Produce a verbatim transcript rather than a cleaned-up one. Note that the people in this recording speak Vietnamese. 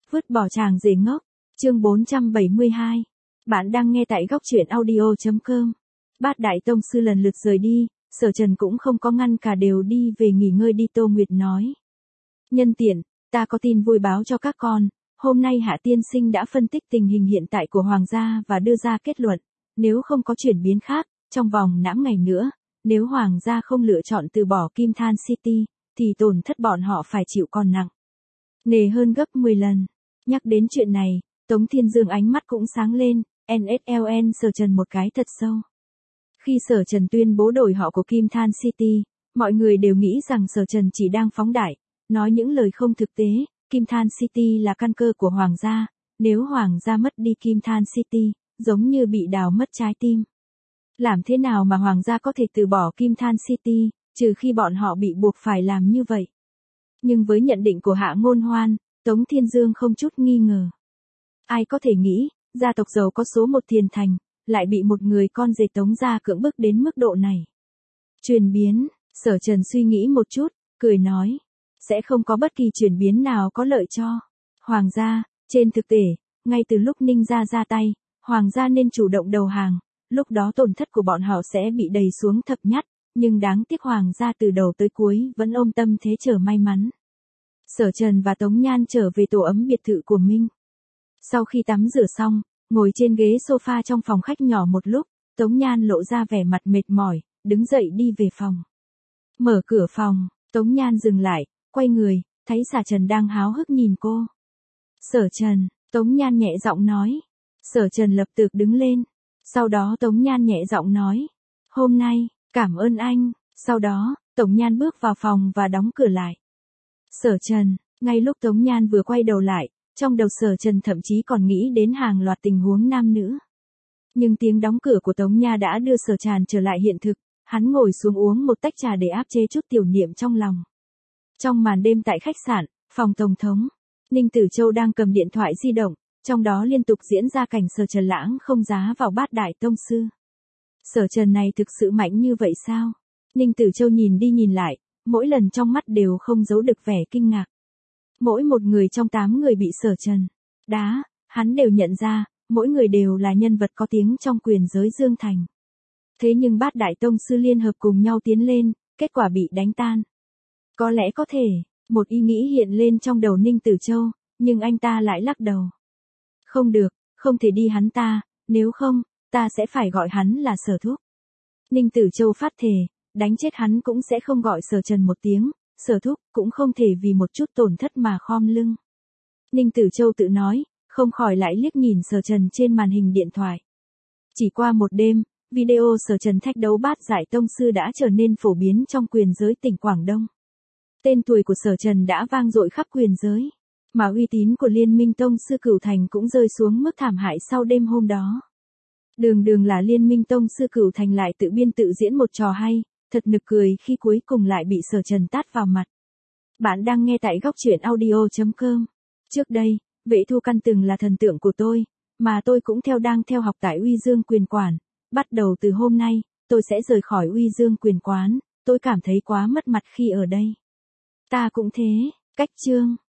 Vứt bỏ chàng rể ngốc, chương bốn trăm bảy mươi hai. Bạn đang nghe tại góc truyện audio chấm com. Bát đại tông sư lần lượt rời đi, Sở Trần cũng không có ngăn cả đều đi về nghỉ ngơi đi. Tô Nguyệt nói. Nhân tiện, ta có tin vui báo cho các con, hôm nay Hạ Tiên Sinh đã phân tích tình hình hiện tại của Hoàng gia và đưa ra kết luận, nếu không có chuyển biến khác, trong vòng nãm ngày nữa, nếu Hoàng gia không lựa chọn từ bỏ Kim Than City, thì tổn thất bọn họ phải chịu còn nặng nề hơn gấp mười lần. Nhắc đến chuyện này, Tống Thiên Dương ánh mắt cũng sáng lên, en ét lờ en Sở Trần một cái thật sâu. Khi Sở Trần tuyên bố đổi họ của Kim Than City, mọi người đều nghĩ rằng Sở Trần chỉ đang phóng đại, nói những lời không thực tế. Kim Than City là căn cơ của Hoàng gia, nếu Hoàng gia mất đi Kim Than City, giống như bị đào mất trái tim. Làm thế nào mà Hoàng gia có thể từ bỏ Kim Than City, trừ khi bọn họ bị buộc phải làm như vậy. Nhưng với nhận định của Hạ Ngôn Hoan, Tống Thiên Dương không chút nghi ngờ. Ai có thể nghĩ, gia tộc giàu có số một Thiền Thành, lại bị một người con rể Tống gia cưỡng bức đến mức độ này. Chuyển biến, Sở Trần suy nghĩ một chút, cười nói. Sẽ không có bất kỳ chuyển biến nào có lợi cho Hoàng gia. Trên thực tế, ngay từ lúc Ninh gia ra tay, Hoàng gia nên chủ động đầu hàng, lúc đó tổn thất của bọn họ sẽ bị đẩy xuống thấp nhất, nhưng đáng tiếc Hoàng gia từ đầu tới cuối vẫn ôm tâm thế chờ may mắn. Sở Trần và Tống Nhan trở về tổ ấm biệt thự của Minh. Sau khi tắm rửa xong, ngồi trên ghế sofa trong phòng khách nhỏ một lúc, Tống Nhan lộ ra vẻ mặt mệt mỏi, đứng dậy đi về phòng. Mở cửa phòng, Tống Nhan dừng lại, quay người, thấy Sở Trần đang háo hức nhìn cô. Sở Trần, Tống Nhan nhẹ giọng nói. Sở Trần lập tức đứng lên. Sau đó Tống Nhan nhẹ giọng nói. Hôm nay, cảm ơn anh. Sau đó, Tống Nhan bước vào phòng và đóng cửa lại. Sở Trần, ngay lúc Tống Nhan vừa quay đầu lại, trong đầu Sở Trần thậm chí còn nghĩ đến hàng loạt tình huống nam nữ. Nhưng tiếng đóng cửa của Tống Nha đã đưa Sở Trần trở lại hiện thực, hắn ngồi xuống uống một tách trà để áp chế chút tiểu niệm trong lòng. Trong màn đêm tại khách sạn, phòng Tổng thống, Ninh Tử Châu đang cầm điện thoại di động, trong đó liên tục diễn ra cảnh Sở Trần lãng không giá vào bát đại tông sư. Sở Trần này thực sự mạnh như vậy sao? Ninh Tử Châu nhìn đi nhìn lại, mỗi lần trong mắt đều không giấu được vẻ kinh ngạc. Mỗi một người trong tám người bị Sở Trần đá, hắn đều nhận ra, mỗi người đều là nhân vật có tiếng trong quyền giới Dương Thành. Thế nhưng bát đại tông sư liên hợp cùng nhau tiến lên, kết quả bị đánh tan. Có lẽ có thể, một ý nghĩ hiện lên trong đầu Ninh Tử Châu, nhưng anh ta lại lắc đầu. Không được, không thể đi hắn ta, nếu không, ta sẽ phải gọi hắn là Sở Thúc. Ninh Tử Châu phát thề, đánh chết hắn cũng sẽ không gọi Sở Trần một tiếng, Sở Thúc, cũng không thể vì một chút tổn thất mà khom lưng. Ninh Tử Châu tự nói, không khỏi lại liếc nhìn Sở Trần trên màn hình điện thoại. Chỉ qua một đêm, video Sở Trần thách đấu bát giải tông sư đã trở nên phổ biến trong quyền giới tỉnh Quảng Đông. Tên tuổi của Sở Trần đã vang dội khắp quyền giới, mà uy tín của Liên minh tông sư Cửu Thành cũng rơi xuống mức thảm hại sau đêm hôm đó. Đường đường là Liên minh tông sư Cửu Thành lại tự biên tự diễn một trò hay, thật nực cười khi cuối cùng lại bị Sở Trần tát vào mặt. Bạn đang nghe tại góc truyện audio chấm com. Trước đây, Vệ Thu Căn từng là thần tượng của tôi, mà tôi cũng theo đang theo học tại Uy Dương Quyền Quản. Bắt đầu từ hôm nay, tôi sẽ rời khỏi Uy Dương Quyền Quán, tôi cảm thấy quá mất mặt khi ở đây. Ta cũng thế, cách chương.